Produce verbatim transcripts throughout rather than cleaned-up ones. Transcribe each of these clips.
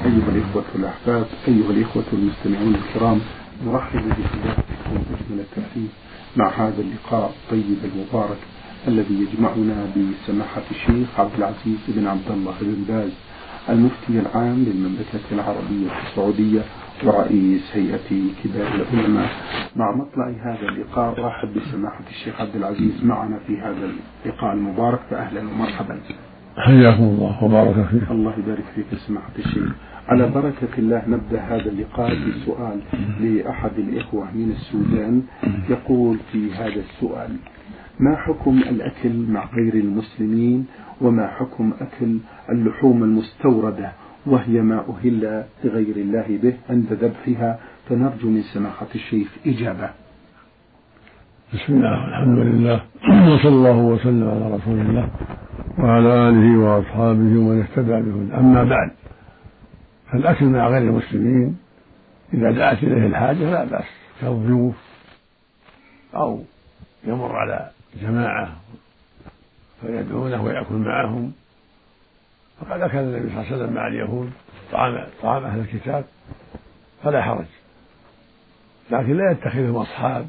أيها الإخوة الأحباب، أيها الإخوة المستمعون الكرام، نرحب بحضراتكم أجمل الترحيب مع هذا اللقاء الطيب المبارك الذي يجمعنا بسماحة الشيخ عبد العزيز بن عبد الله بن باز، المفتي العام للمملكة العربية السعودية ورئيس هيئة كبار العلماء. مع مطلع هذا اللقاء رحب بسماحة الشيخ عبد العزيز معنا في هذا اللقاء المبارك، فأهلا ومرحبا. حياكم الله وبارك فيك. الله يبارك فيك سماحة الشيخ. على بركة الله نبدأ هذا اللقاء بسؤال لأحد الإخوة من السودان، يقول في هذا السؤال: ما حكم الأكل مع غير المسلمين، وما حكم أكل اللحوم المستوردة وهي ما أهل لغير الله به عند ذبحها؟ فنرجو من سماحة الشيخ إجابة. بسم الله والحمد لله وصلى الله وسلم على رسول الله وعلى آله وأصحابه ومن اهتدى بهداه. أما بعد، فالأكل مع غير المسلمين إذا دعت إليه الحاجة لا بأس، كالضيوف أو يمر على جماعة فيدعونه ويأكل معهم، فقد أكل النبي صلى الله عليه وسلم مع اليهود طعام طعام أهل الكتاب فلا حرج، لكن لا يتخذهم أصحاب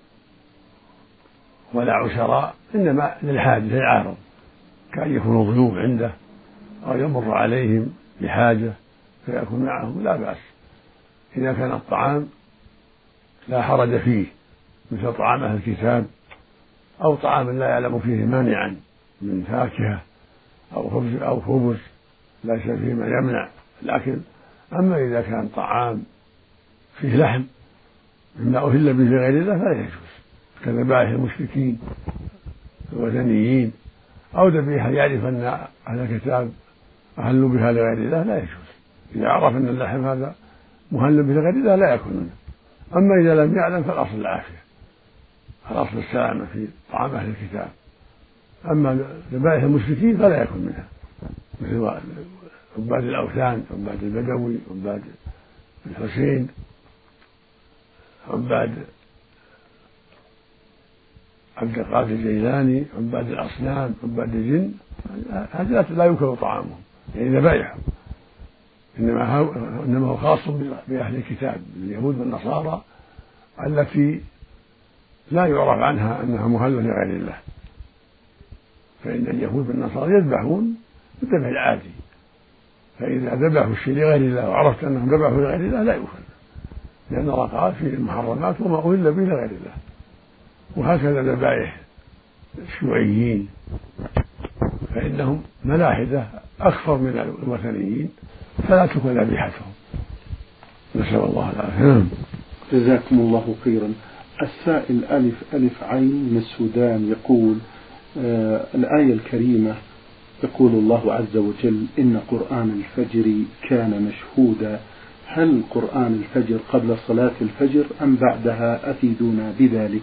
ولا عشراء، إنما للحاجة للعارض، كأن يكونوا ضيوف عنده أو يمر عليهم بحاجة فيأكل معهم لا بأس. إذا كان الطعام لا حرج فيه مثل طعام أهل الكتاب أو طعام لا يعلم فيه مانعا من فاكهة أو خبز أو خبز ليس فيه ما يمنع الأكل. أما إذا كان طعام فيه لحم مما أهل به لغير الله فلا يجوز، كذبائح المشركين الوثنيين أو ذبيحة يعرف أن أهل الكتاب أهلوا بها لغير الله لا يجوز. إذا عرف أن اللحم هذا مهل به لغير الله لا يأكل منه. أما إذا لم يعلم فالأصل العافية، الأصل السلامة في طعام أهل الكتاب. أما ذبائح المشركين فلا يأكل منها، مثل عباد الأوثان، عباد البدوي، عباد الحسين، عباد عبد القادر الجيلاني، عباد الأصنام، عباد الجن، هذا لا ينكر طعامهم، يعني ذبائحهم، إنما هو إنما هو خاص بأهل الكتاب اليهود والنصارى التي لا يعرف عنها أنها مهلة لغير الله. فإن اليهود والنصارى يذبحون بالذبح العادي، فإذا ذبحوا الشيء لغير الله وعرفت أنهم ذبحوا لغير الله لا يؤكل، لأن الله قال في المحرمات وما أهل به لغير الله. وهكذا ذبائح الشيوعيين فإنهم ملاحدة أكثر من الوثنيين فلا تكون ذبيحتهم، نسأل الله العافية. جزاكم الله خيرا. السائل ألف ألف عين من السودان يقول: آه الآية الكريمة يقول الله عز وجل: إن قرآن الفجر كان مشهودا، هل قرآن الفجر قبل صلاة الفجر أم بعدها؟ أفيدونا بذلك.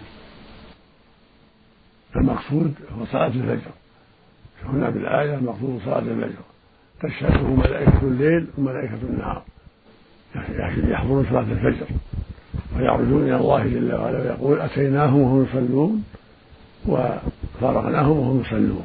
المقصود هو صلاة الفجر، هنا بالآية المقصود صلاة الفجر، تشهده ملائكة الليل وملائكة النهار، يحضرون صلاة الفجر ويعرجون إلى الله جل وعلا ويقول: أتيناهم وهم يصلون وفارقناهم وهم يصلون.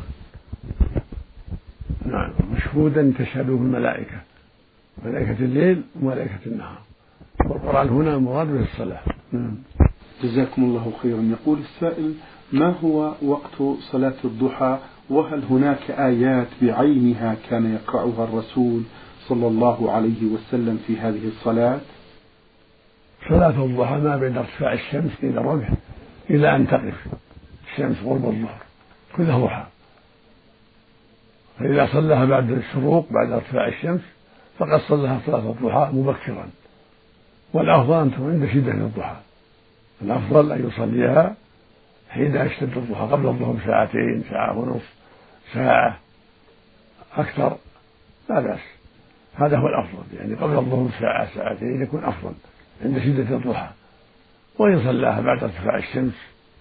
نعم، مشهودا تشهده الملائكة، ملائكة الليل وملائكة النهار، والقرآن هنا مراد به الصلاة. جزاكم الله خيرا. يقول السائل: ما هو وقت صلاة الضحى، وهل هناك آيات بعينها كان يقرأها الرسول صلى الله عليه وسلم في هذه الصلاة؟ صلاة الضحى ما بين ارتفاع الشمس إلى الرمح إلى أن تقف الشمس غرب الظهر، كلها ضحى. فإذا صلىها بعد الشروق بعد ارتفاع الشمس فقد صلىها صلاة الضحى مبكرا، والأفضل أن تكون عند شدة الضحى، الأفضل أن يصليها حين يشتد الضحى قبل الظهر ساعتين، ساعة ونصف، ساعة أكثر لا بأس، هذا هو الأفضل، يعني قبل الظهر ساعة ساعتين يكون أفضل عند شدة الضحى. وإن صلاها بعد ارتفاع الشمس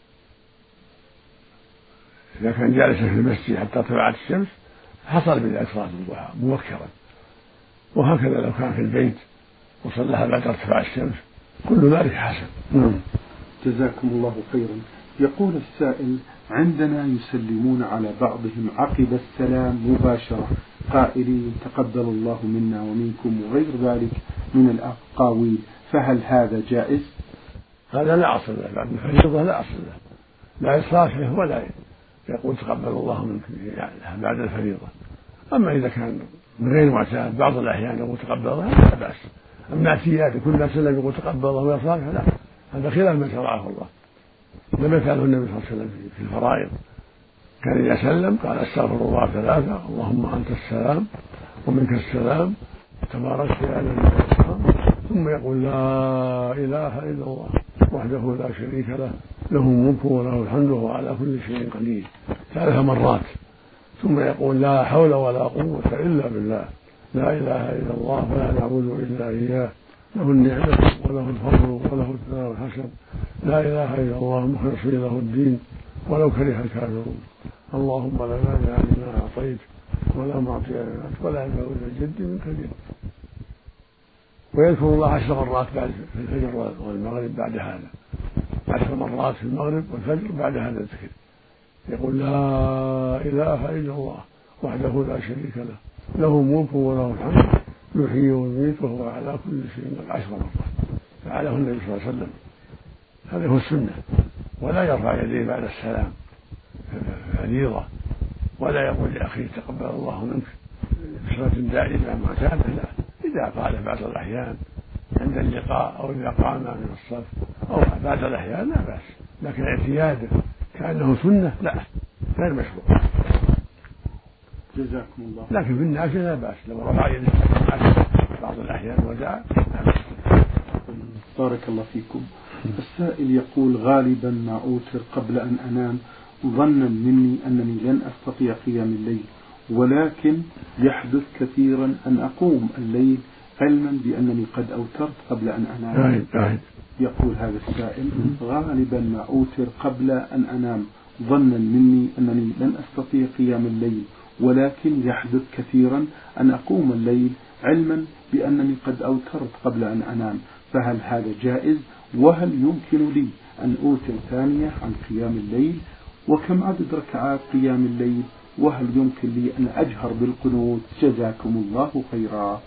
إذا كان جالسا في المسجد حتى طلعت الشمس حصل بذلك صلاة الضحى مبكرا، وهكذا لو كان في البيت وصلاها بعد ارتفاع الشمس كل ذلك حسن. جزاكم الله خيرا. يقول السائل: عندنا يسلمون على بعضهم عقب السلام مباشرة قائلين تقبل الله منا ومنكم وغير ذلك من الأقاويل، فهل هذا جائز؟ هذا لا أصل له، بعد الفريضة لا أصل له، لا يصافحه ولا يقول تقبل الله منك يعني بعد الفريضة. أما إذا كان من غير معتاد بعض الأحيان يقول تقبل الله لا بأس. أما اعتياد كل ما سلم يقول تقبل الله ويصافح لا، هذا خلاف ما شرعه الله. لم يفعله النبي صلى الله عليه وسلم في الفرائض، كان إذا سلم قال استغفر الله ثلاثة اللهم أنت السلام ومنك السلام تبارك يا الذي السلام، ثم يقول لا إله إلا الله وحده لا شريك له له الملك وله الحمد وهو على كل شيء قدير ثلاث مرات، ثم يقول لا حول ولا قوة إلا بالله لا إله إلا الله ولا نعبد إلا إياه له النعمة وله الفضل وله الثناء الحسن لا إله إلا الله مخلصين له الدين ولو كره الكافرون اللهم لا مانع لما أعطيت ولا معطي لما ولا ينفع ذا الجد منك الجد. ويذكر الله عشر مرات بعد في الفجر والمغرب بعد هذا، عشر مرات في المغرب والفجر بعد هذا الذكر، يقول لا إله إلا الله وحده لا شريك له له الملك وله الحمد يحيي ويميت وهو على كل شيء عشر مرات، فعله النبي صلى الله عليه وسلم. هذا هو السنة، ولا يرفع يديه بعد السلام فريضة، ولا يقول لأخيه تقبل الله منك بصفة دائمة معتادة، لا، إذا قال بعض الأحيان عند اللقاء أو إذا قام من الصف أو بعض الأحيان لا بأس، لكن اعتياده كأنه سنة لا، غير مشروع. جزاكم الله. لكن في الناس لا بأس لو رفع يده بعض الأحيان ودعا. بارك الله فيكم. السائل يقول: غالبا ما أوتر قبل أن أنام ظنا مني أنني لن أستطيع قيام الليل، ولكن يحدث كثيرا أن أقوم الليل علما بأنني قد أوترت قبل أن أنام. يقول هذا السائل: غالبا ما أوتر قبل أن أنام ظنا مني أنني لن أستطيع قيام الليل، ولكن يحدث كثيرا أن أقوم الليل علما بأنني قد أوترت قبل أن أنام، فهل هذا جائز؟ وهل يمكن لي أن أوتر ثانية عن قيام الليل؟ وكم عدد ركعات قيام الليل؟ وهل يمكن لي أن أجهر بالقنوت؟ جزاكم الله خيرا.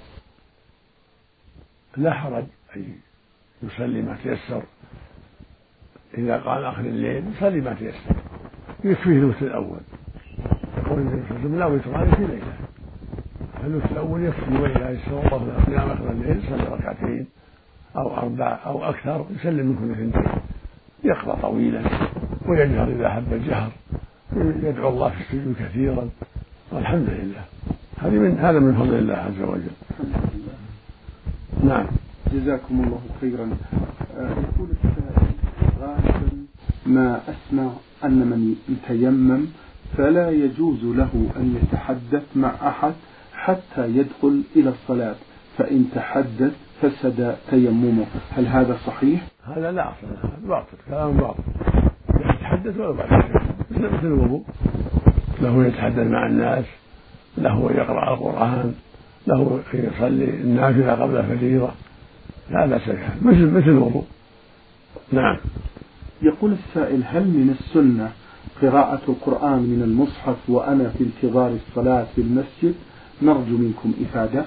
لا حرج أن يصلي ما تيسر، إذا قال آخر الليل يصلي ما تيسر، يكفيه الوتر الأول، يقول النبي صلى الله عليه وسلم لا وتران في ليلة، الوتر الأول يكفي، وإذا يسر الله له قيام آخر الليل يصلي ركعتين أو أربع أو أكثر، يسلم من كل اثنتين، يقرأ طويلا ويجهر إذا حب الجهر، يدعو الله في السجود كثيرا، والحمد لله. هذه من هذا من فضل الله عز وجل. نعم. جزاكم الله خيرا. يقول السائل: غالبا ما أسمع أن من يتيمم فلا يجوز له أن يتحدث مع أحد حتى يدخل إلى الصلاة، فإن تحدث فسد تيممه، هل هذا صحيح؟ هذا لا أصل له، باطل، كلام باطل، يتحدث ولو بعد مثل الوضوء، له يتحدث مع الناس، له يقرأ القرآن، له يصلي النافلة قبل الفريضة، لا بأس بها، مثل مثل الوضوء. نعم. يقول السائل: هل من السنة قراءة القرآن من المصحف وأنا في انتظار الصلاة في المسجد؟ نرجو منكم إفادة.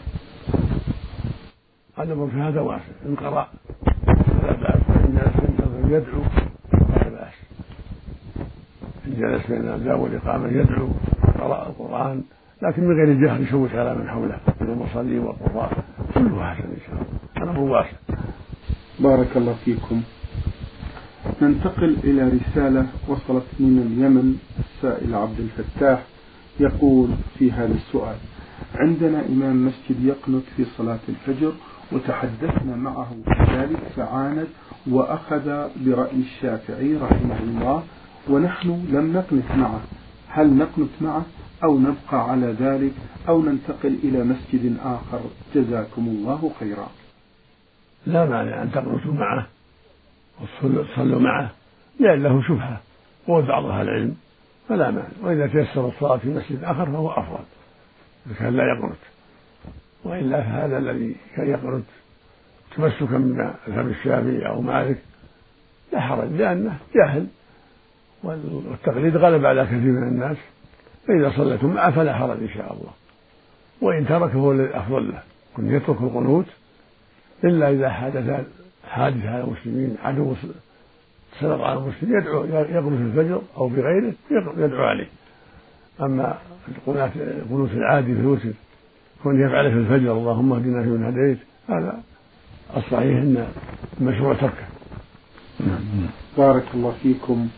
الأمر في هذا واسع، إن قرأ فلا بأس، إن جلس يدعو فلا بأس، إن جلس بين الأذان والإقامة يدعو قراءة القرآن، لكن من غير جهر يشوش على من حوله من المصلين والقراء، كله حسن إن شاء الله، الأمر واسع. بارك الله فيكم. ننتقل إلى رسالة وصلت من اليمن. السائل عبد الفتاح يقول في هذا السؤال: عندنا إمام مسجد يقنت في صلاة الفجر، وتحدثنا معه في ذلك فعاند وأخذ برأي الشافعي رحمه الله، ونحن لم نقنت معه، هل نقنت معه أو نبقى على ذلك أو ننتقل إلى مسجد آخر؟ جزاكم الله خيرا. لا مانع أن تقنتوا معه وتصلوا معه، لأن له شبهة وبعض أهل العلم، فلا مانع، وإذا تيسر الصلاة في مسجد آخر فهو أفضل إذا كان لا يقنت، وإلا فهذا الذي كان يقنت تمسكا بمذهب الشافعي أو مالك لا حرج، لأنه جاهل والتقليد غلب على كثير من الناس، فإذا صليتم معه فلا حرج إن شاء الله، وإن تركه هو الأفضل له، كن يترك القنوت إلا إذا حدث حادث على المسلمين، عدو سلط على المسلمين يدعو يقنط الفجر أو بغيره يدعو عليه. أما القنوت العادي في الوتر كن يفعله في الفجر اللهم اهدنا فيمن هديت، هذا الصحيح أن المشروع تركه. بارك الله فيكم.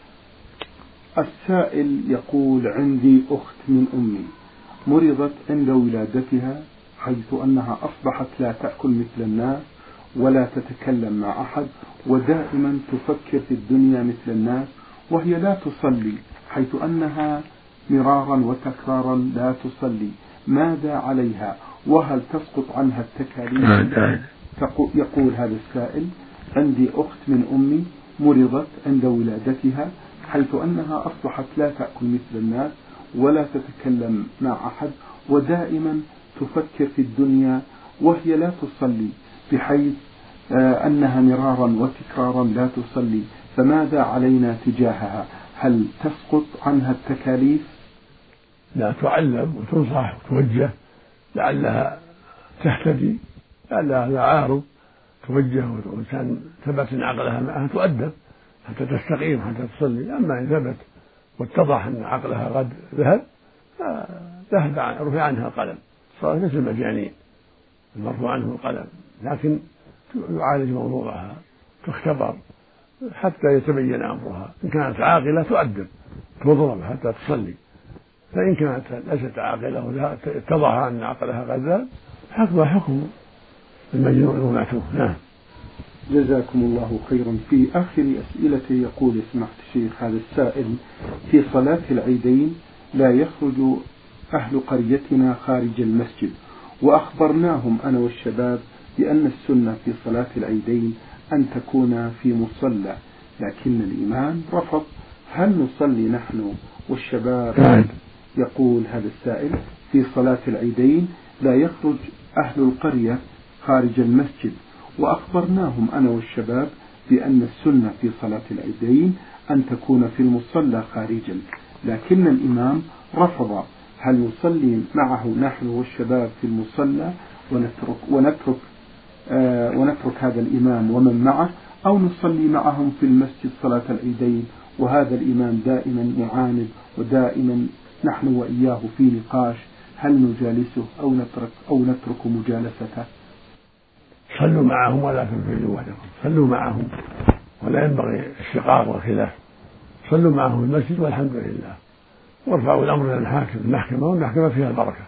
السائل يقول: عندي أخت من أمي مرضت عند ولادتها، حيث أنها أصبحت لا تأكل مثل الناس ولا تتكلم مع أحد، ودائما تفكر في الدنيا مثل الناس، وهي لا تصلي، حيث أنها مرارا وتكرارا لا تصلي، ماذا عليها؟ وهل تسقط عنها التكاليف؟ يقول هذا السائل: عندي أخت من أمي مرضت عند ولادتها، حيث أنها أصبحت لا تأكل مثل الناس ولا تتكلم مع أحد، ودائما تفكر في الدنيا، وهي لا تصلي، بحيث أنها مرارا وتكرارا لا تصلي، فماذا علينا تجاهها؟ هل تسقط عنها التكاليف؟ لا، تعلم وتنصح وتوجه لعلها تهتدي، لعلها هذا عارض، توجه وإنسان ثبت أن عقلها معها تؤدب حتى تستقيم حتى تصلي. أما إن ثبت واتضح أن عقلها قد ذهب فذهب رفع عنها القلم، صارت مثل المجانين المرفوع عنه القلم، لكن يعالج موضوعها، تختبر حتى يتبين أمرها. إن كانت عاقلة تؤدب تضرب حتى تصلي، فإن كانت ليست عاقلة ولا اتضح أن عقلها قد ذهب حكمها حكم المجنون والمعتوه. نعم. جزاكم الله خيرا. في آخر أسئلته يقول: سمحت الشيخ، هذا السائل: في صلاة العيدين لا يخرج أهل قريتنا خارج المسجد، وأخبرناهم أنا والشباب بأن السنة في صلاة العيدين أن تكون في مصلى، لكن الإمام رفض، هل نصلي نحن والشباب؟ يقول هذا السائل: في صلاة العيدين لا يخرج أهل القرية خارج المسجد، وأخبرناهم أنا والشباب بأن السنة في صلاة العيدين أن تكون في المصلى خارجا، لكن الإمام رفض، هل نصلي معه نحن والشباب في المصلى ونترك, ونترك, آه ونترك هذا الإمام ومن معه، أو نصلي معهم في المسجد صلاة العيدين وهذا الإمام دائما معاند ودائما نحن وإياه في نقاش، هل نجالسه أو نترك, أو نترك مجالسته؟ صلوا معهم ولا تنفردوا وحدكم، صلوا معهم ولا ينبغي الشقاق والخلاف، صلوا معهم في المسجد والحمد لله، وارفعوا الأمر إلى الحاكم المحكمة، والمحكمة فيها البركة،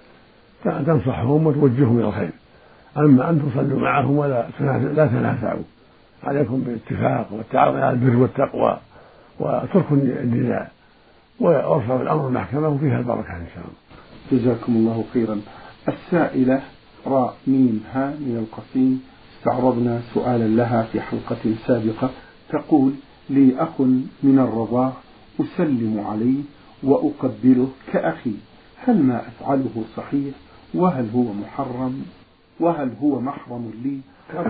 تنصحهم وتوجههم إلى الخير. أما أن تصلوا معهم ولا لا تنازعوا، عليكم بالاتفاق والتعاون على البر والتقوى وتركوا النزاع، وارفعوا الأمر المحكمة وفيها البركة إن شاء الله. جزاكم الله خيرا. السائلة راء ميم ها من القصيم، استعرضنا سؤالا لها في حلقة سابقة، تقول: لي أخ من الرضاع أسلم عليه وأقبله كأخي، هل ما أفعله صحيح؟ وهل هو محرم؟ وهل هو محرم لي؟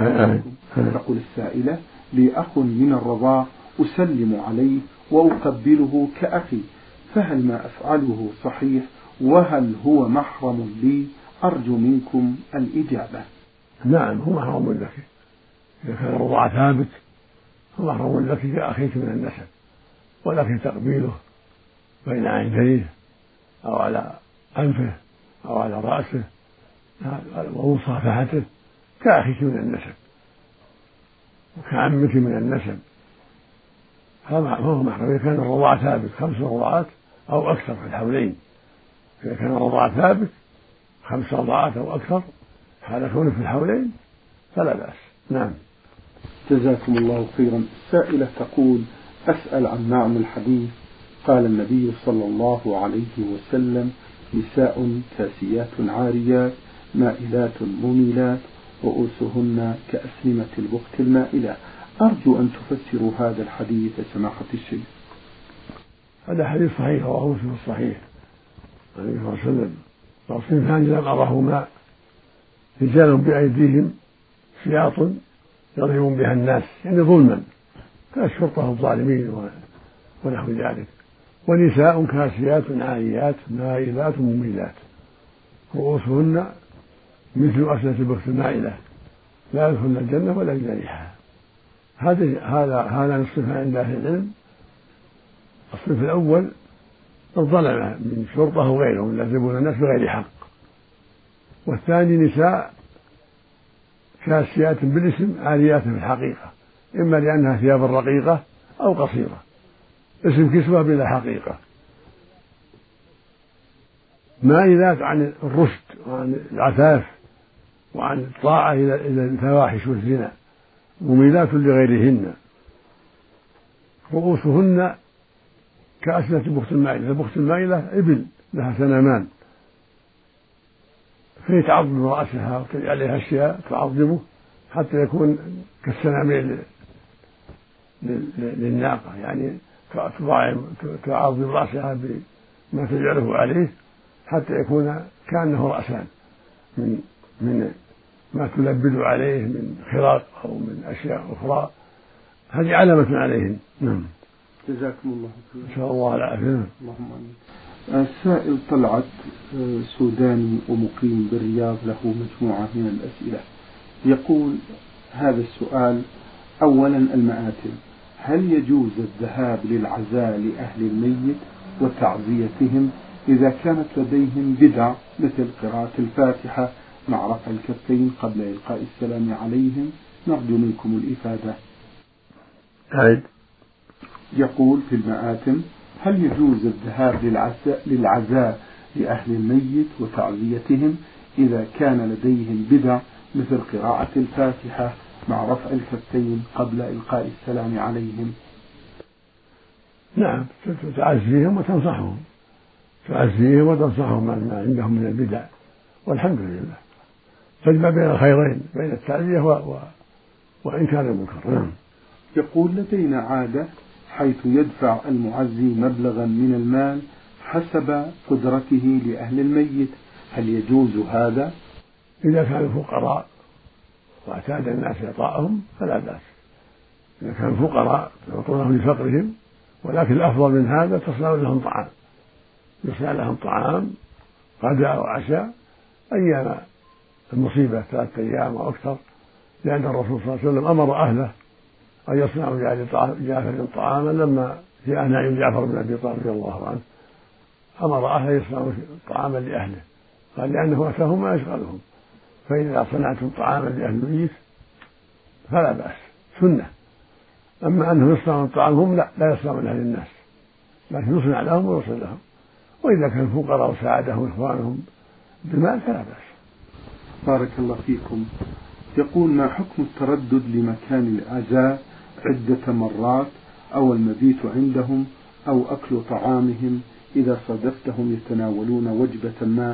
تقول السائلة: لي أخ من الرضاع أسلم عليه وأقبله كأخي، فهل ما أفعله صحيح؟ وهل هو محرم لي؟ أرجو منكم الإجابة. نعم، هو محرم لك إذا كان الرضاع ثابت، هو محرم لك كأخيك من النسب، ولكن تقبيله بين عينيه أو على أنفه أو على رأسه ومصافحته كأخيك من النسب وكعمك من النسب، فهو محرم إذا كان الرضاع ثابت خمس رضاعات أو أكثر في الحولين. إذا كان الرضاع ثابت خمس رضاعات أو أكثر حال كونه في الحولين فلا بأس. نعم. جزاكم الله خيرا. السائلة تقول: أسأل عن معنى الحديث: قال النبي صلى الله عليه وسلم: نساء كاسيات عاريات مائلات مميلات رؤوسهن كأسنمة البخت المائلة. أرجو أن تفسروا هذا الحديث سماحة الشيخ. هذا حديث صحيح رواه مسلم في الصحيح عن النبي صلى الله عليه وسلم: صنفان لم أرهما، رجال بأيديهم سياط يضربون بها الناس، يعني ظلما كالشرطة الظالمين ونحو ذلك. ونساء كاسيات عاريات مائلات مميلات رؤوسهن مثل أسنة البخت المائلة لا يدخلن الجنة ولا يجدن ريحها. هذا هذا هذا نصف عند أهل العلم. الصنف الأول الظلمة من شرطة وغيرهم يعذبون الناس بغير حق. والثاني نساء كاسيات بالاسم عاريات في الحقيقة، إما لأنها ثياب رقيقة أو قصيرة، اسم كسوة بلا حقيقة، مائلات عن الرشد وعن العفاف وعن الطاعة إلى الفواحش والزنا، مميلات لغيرهن. رؤوسهن كأسنة البخت المائلة. البخت المائلة إبل لها سنامان، فهي تعظم رأسها وتجعل عليها أشياء تعظمه حتى يكون كالسنامين للناقة، يعني تعظم رأسها بما تجعله عليه حتى يكون كأنه رأسان من من ما تلبد عليه من خراق أو من أشياء أخرى. هذه علامة عليهم. نعم. جزاكم الله خيرا. إن شاء الله العافية. اللهم آمين. السائل طلعت سوداني ومقيم بالرياض له مجموعة من الأسئلة. يقول هذا السؤال: أولا المآتم، هل يجوز الذهاب للعزاء لأهل الميت وتعزيتهم إذا كانت لديهم بدع مثل قراءة الفاتحة مع رفع الكفين قبل إلقاء السلام عليهم؟ نرجو منكم الإفادة. عيد. يقول في المآتم: هل يجوز الذهاب للعزاء, للعزاء لأهل الميت وتعزيتهم إذا كان لديهم بدع مثل قراءة الفاتحة مع رفع الكفين قبل إلقاء السلام عليهم؟ نعم، تعزيهم وتنصحهم، تعزيهم وتنصحهم ما عندهم من البدع، والحمد لله تجمع بين الخيرين، بين التعزية و... و... وإنكار المنكر. نعم. يقول: لدينا عادة حيث يدفع المعزي مبلغا من المال حسب قدرته لأهل الميت، هل يجوز هذا؟ إذا كانوا فقراء واعتاد الناس إعطاءهم فلا بأس، إذا كانوا فقراء يعطونهم لفقرهم، ولكن الأفضل من هذا تصنع لهم طعام، يصنع لهم طعام غداء وعشاء أيام المصيبة ثلاثة أيام أو أكثر، لأن الرسول صلى الله عليه وسلم أمر أهله أن يصنعوا جعفر طعاما لما جاء نعيم جعفر بن أبي طالب رضي الله عنه، أمر أهله يصنعوا طعاما لأهله، قال لأنه أتاهم ما يشغلهم، فإذا صنعتم طعاما لأهل الميت فلا بأس، سنة. أما أنهم يصنعون الطعام هم لا لا يصنعون لأهل الناس، لكن يصنع لهم ويوصل لهم، وإذا كانوا فقراء وساعدهم إخوانهم بمال فلا بأس. بارك الله فيكم. يقول: ما حكم التردد لمكان العزاء عدة مرات أو المبيت عندهم أو أكل طعامهم إذا صادفتهم يتناولون وجبة ما؟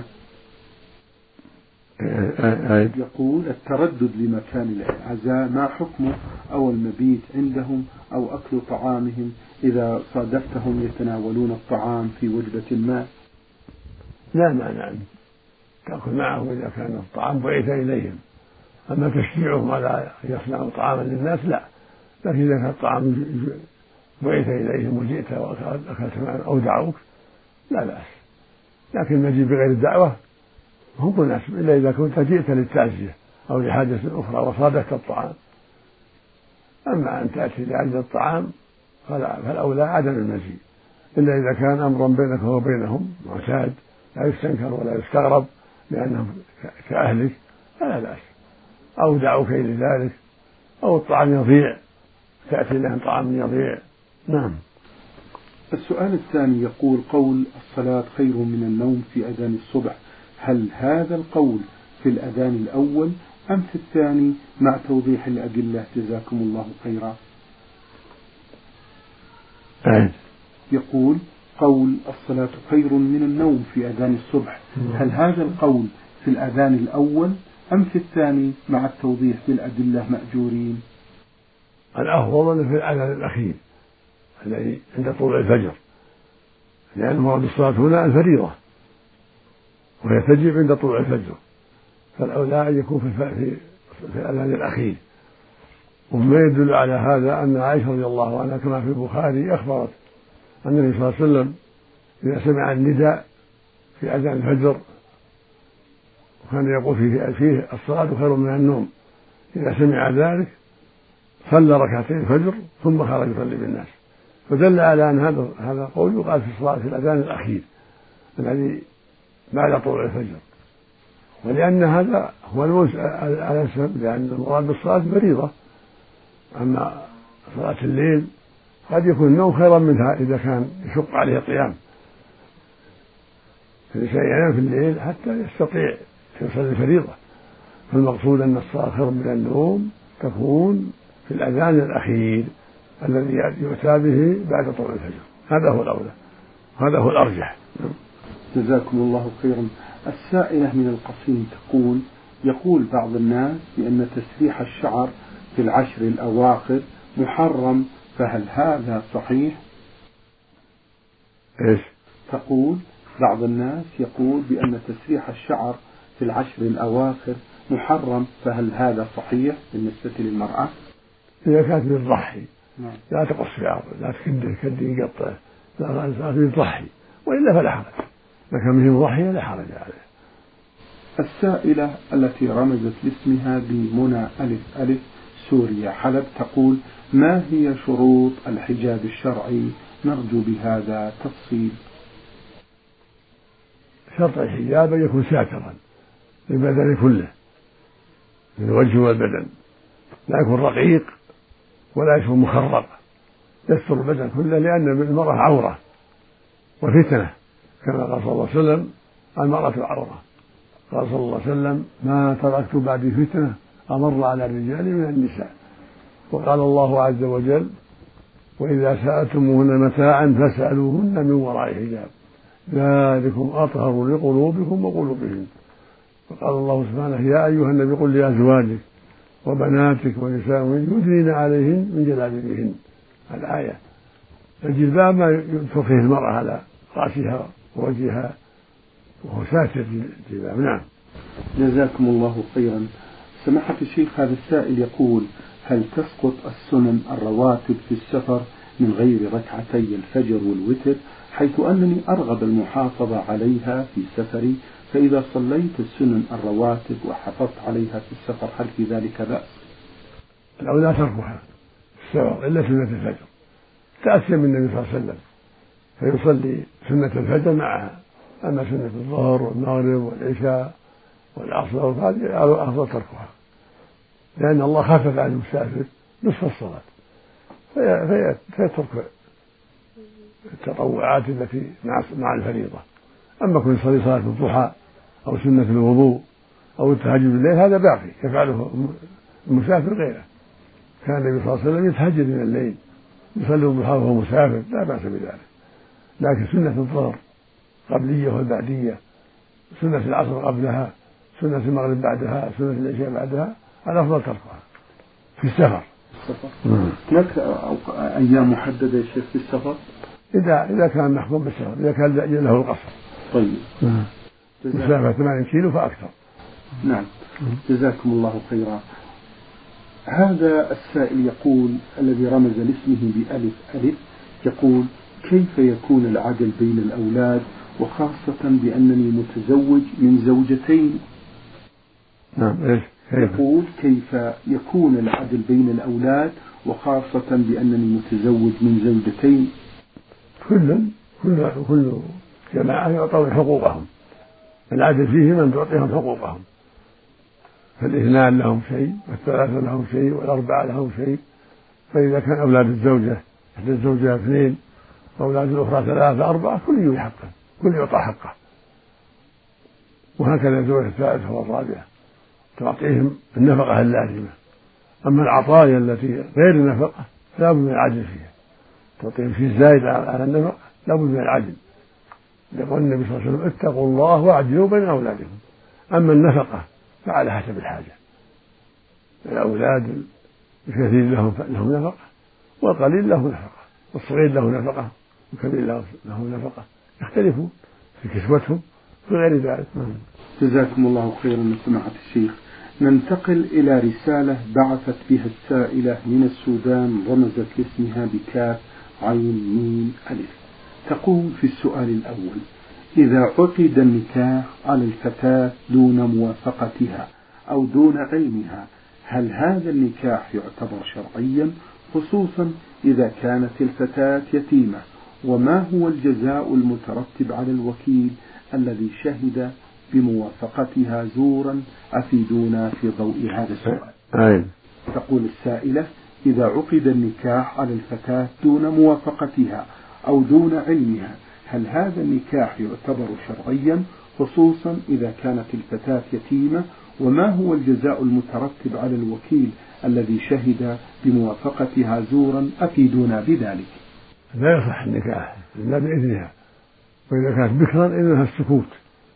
يقول: التردد لمكان العزاء ما حكمه أو المبيت عندهم أو أكل طعامهم إذا صادفتهم يتناولون الطعام في وجبة ما؟ لا مانع أن تأكل معهم إذا كان الطعام بعث إليهم، أما تشجيعهم على يصنعوا طعاما للناس لا، لكن إذا كان الطعام بعث إليهم وجئت وأكلت معهم أو دعوك لا بأس، لكن المجيء بغير الدعوة هو مناسب، إلا إذا كنت جئت للتعزية أو لحاجة أخرى وصادفت الطعام. أما أن تأتي لأجل الطعام فلا، فالأولى عدم المجيء، إلا إذا كان أمرا بينك وبينهم معتاد لا يستنكر ولا يستغرب لأنهم كأهلك فلا بأس، أو دعوك لذلك، أو الطعام يضيع تأتي لهم طعام يضيع. نعم. السؤال الثاني يقول: قول الصلاة خير من النوم في أذان الصبح، هل هذا القول في الأذان الأول أم في الثاني مع توضيح الأدلة؟ جزاكم الله خيرا. أه. يقول: قول الصلاة خير من النوم في أذان الصبح، هل هذا القول في الأذان الأول أم في الثاني مع التوضيح بالأدلة مأجورين؟ الأفضل في الأذان الأخير الذي عند طلوع الفجر، لأن مراد الصلاة هنا الفريضة وهي تجب عند طلوع الفجر، فالأولى أن يكون في في الأذان الأخير. وما يدل على هذا أن عائشة رضي الله عنها كما في البخاري أخبرت أن النبي صلى الله عليه وسلم إذا سمع النداء في أذان الفجر وكان يقول فيه, فيه الصلاة خير من النوم، إذا سمع ذلك صلى ركعتين الفجر ثم خرج يصلي بالناس، فدل على أن هذا هذا القول يقال في الصلاة في الأذان الأخير الذي بعد طلوع الفجر، ولأن هذا هو الأنسب، لأن المراد بالصلاة فريضة. أما صلاة الليل قد يكون النوم خيرا منها إذا كان يشق عليه القيام، فالإنسان ينام في الليل حتى يستطيع يصلي الفريضة، فالمقصود أن الصلاة خير من النوم تكون في الأذان الأخير الذي يؤتى به بعد طلوع الفجر، هذا هو الأولى، هذا هو الأرجح. جزاكم الله خيرا. السائلة من القصيم تقول: يقول بعض الناس بأن تسريح الشعر في العشر الأواخر محرم، فهل هذا صحيح؟ إيش؟ تقول بعض الناس يقول بأن تسريح الشعر في العشر الأواخر محرم، فهل هذا صحيح بالنسبة للمرأة؟ إذا كانت بتضحي نعم. لا تقص شعره، لا تكده كده يقطعه، لا تضحي، وإلا فلا حرج، ما كان به مضحية لا حرج عليه. السائلة التي رمزت لاسمها بمنى ألف ألف سوريا حلب تقول: ما هي شروط الحجاب الشرعي؟ نرجو بهذا تفصيل. شرط الحجاب أن يكون ساترا للبدن كله من الوجه والبدن، لا يكون رقيق ولا يكون مخرق، يستر البدن كله، لأن المرأة عورة وفتنة، كما قال صلى الله عليه وسلم: المرأة عورة. قال صلى الله عليه وسلم: ما تركت بعدي فتنة أمر على الرجال من النساء. وقال الله عز وجل: وإذا سألتموهن متاعا فاسألوهن من وراء حجاب ذلكم أطهر لقلوبكم وقلوبهن. وقال الله سبحانه: يا أيها النبي قل لأزواجك وبناتك ونساء يدنين عليهن من جلابيبهن. الآية. الجلباب ما ينفخ فيه المرأة على رأسها ووجهها وهو ساتر الجلباب. نعم. جزاكم الله خيرا. سماحة الشيخ، هذا السائل يقول: هل تسقط السنن الرواتب في السفر من غير ركعتي الفجر والوتر، حيث أنني أرغب المحافظة عليها في سفري، فإذا صليت السنن الرواتب وحافظت عليها في السفر هل في ذلك بأس؟ لو لا تركها في السفر إلا سنة الفجر، تأسيا من النبي صلى الله عليه وسلم، فيصلي سنة الفجر معها. أما سنة الظهر والمغرب والعشاء والعصر هذه أفضل تركها، لأن الله خفف عن المسافر نصف الصلاة، فيترك التطوعات التي مع الفريضة. أما كن يصلي صلاة الضحى أو سنة الوضوء أو التهجد بالليل هذا باقي يفعله المسافر غيره. كان النبي صلى الله عليه وسلم يتهجد من الليل، يصلي الضحى وهو مسافر، لا بأس بذلك. لكن سنة الظهر قبلية والبعدية، سنة العصر قبلها، سنة المغرب بعدها، سنة العشاء بعدها، الأفضل تركها في السفر. هناك أيام محددة يا شيخ في السفر؟ إذا إذا كان محكوم بالسفر، إذا كان له القصر. طيب. مسافة ثمانين كيلو فأكثر. نعم. جزاكم الله خيرا. هذا السائل يقول، الذي رمز لاسمه بألف ألف، يقول: كيف يكون العدل بين الأولاد، وخاصة بأنني متزوج من زوجتين؟ نعم. إيش؟ يقول: كيف يكون العدل بين الأولاد، وخاصة بأنني متزوج من زوجتين؟ كل كل كل جماعة يعطون حقوقهم، العدل فيه من تعطيهم حقوقهم، فالاثنان لهم شيء والثلاثة لهم شيء والأربعة لهم شيء. فإذا كان أولاد الزوجة إحدى الزوجة اثنين وأولاد الأخرى ثلاثة أربعة، كل يوم حقه، كل يعطى حقه. وهكذا الزوجة الثالثة والرابعة تعطيهم النفقة اللازمة. أما العطايا التي غير النفقة لا بد من العدل فيها، تعطيهم شيء زايد على النفقة لا بد من العدل. يقول النبي صلى الله عليه وسلم: اتقوا الله واعدلوا بين أولادكم. أما النفقة فعلى حسب الحاجة، الأولاد الكثير لهم لهم نفقة، والقليل له نفقة، والصغير له نفقة، والكبير له نفقة، يختلفون في كسوتهم في غير ذلك. جزاكم الله خيرا من سماحة الشيخ. ننتقل إلى رسالة بعثت بها السائلة من السودان، رمزت لاسمها بكاف عين ميم ألف. تقول في السؤال الأول: إذا عقد النكاح على الفتاة دون موافقتها أو دون علمها، هل هذا النكاح يعتبر شرعيا، خصوصا إذا كانت الفتاة يتيمة؟ وما هو الجزاء المترتب على الوكيل الذي شهد بموافقتها زورا؟ أفيدونا في ضوء هذا السؤال. أي. تقول السائلة: إذا عقد النكاح على الفتاة دون موافقتها أو دون علمها، هل هذا النكاح يعتبر شرعيا، خصوصا إذا كانت الفتاة يتيمة؟ وما هو الجزاء المترتب على الوكيل الذي شهد بموافقتها زورا؟ أفيدونا بذلك. لا يصح النكاح إلا بإذنها، وإذا كانت بكرا إذنها السكوت،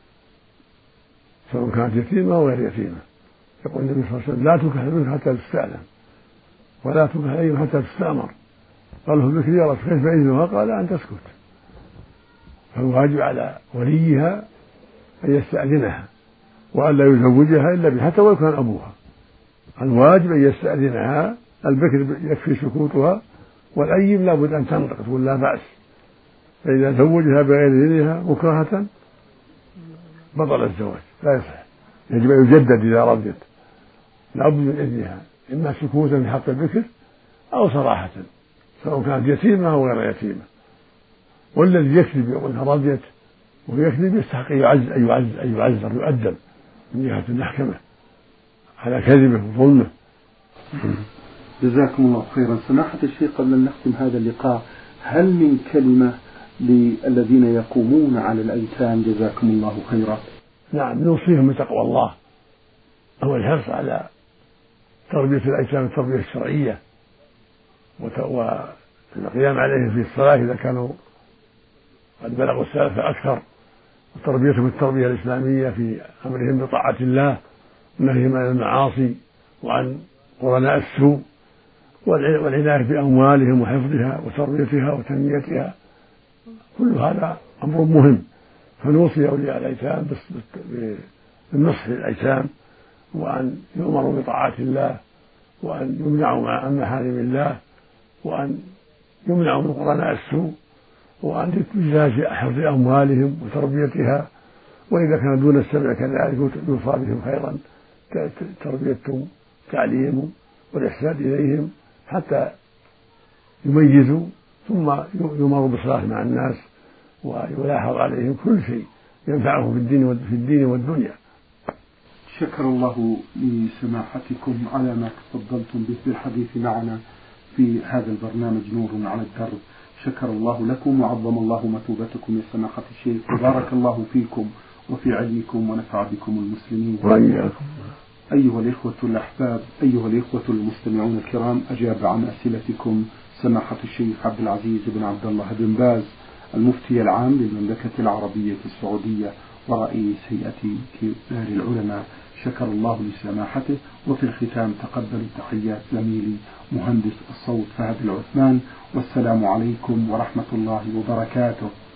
سواء كانت يتيمة أو غير يتيمة. يقول النبي صلى الله عليه وسلم: لا تنكح البكر حتى تستأذن، ولا تنكح الأيم حتى تستأمر. قال له: البكر يا رسول كيف إذنها؟ قال: أن تسكت. فالواجب على وليها أن يستأذنها وأن لا يزوجها إلا به، حتى ولو كان أبوها. الواجب أن يستأذنها. البكر يكفي سكوتها، والأيم لا بد أن تنطق تقول لا بأس. فإذا زوجها بغير إذنها مكرهة بطل الزواج، لا يصح. يجب أن يجدد إذا رضيت، لا بد من إذنها، إما سكوتا في حق البكر أو صراحة، سواء كانت يتيمة أو غير يتيمة. والذي يكذب يقول انها رضيت ويكذب يستحق أن يعز أن يعز أن يعزر يؤدب من جهة المحكمة على كذبه وظلمه. جزاكم الله خيرا. سماحة الشيخ، قبل أن نختم هذا اللقاء، هل من كلمة للذين يقومون على الأيتام جزاكم الله خيرا؟ نعم، نوصيهم بتقوى الله، هو الحرص على تربية الأيتام التربية الشرعية، والقيام عليهم في الصلاة إذا كانوا قد بلغوا السلف أكثر، وتربيتهم التربية الإسلامية في أمرهم بطاعة الله ونهيهم عن المعاصي وعن قرناء السوء، والعناية بأموالهم وحفظها وتربيتها وتنميتها. كل هذا أمر مهم، فنوصي أولياء الأيتام بالنصح للأيتام، وأن يؤمروا بطاعة الله، وأن يمنعوا عن محارم الله، وأن يمنعوا من قرناء السوء، وأن يجازي حفظ أموالهم وتربيتها. وإذا كان دون السبع كذلك يوصى بهم خيرا، تربيتهم تعليمهم والإحسان إليهم حتى يميزوا، ثم يمروا بالصلاة مع الناس، ويلاحظ عليهم كل شيء ينفعهم في الدين في الدين والدنيا. شكر الله لسماحتكم على ما تفضلتم به بالحديث معنا في هذا البرنامج نور على الدرب. شكر الله لكم وعظم الله مثوبتكم يا سماحة الشيخ، وبارك الله فيكم وفي علمكم ونفع بكم المسلمين وإياكم. أيها الإخوة الأحباب، أيها الإخوة المستمعون الكرام، أجاب عن أسئلتكم سماحة الشيخ عبد العزيز بن عبد الله بن باز، المفتي العام للمملكة العربية السعودية ورئيس هيئة كبار العلماء. شكر الله لسماحته. وفي الختام تقبلوا تحيات زميلي مهندس الصوت فهد العثمان، والسلام عليكم ورحمة الله وبركاته.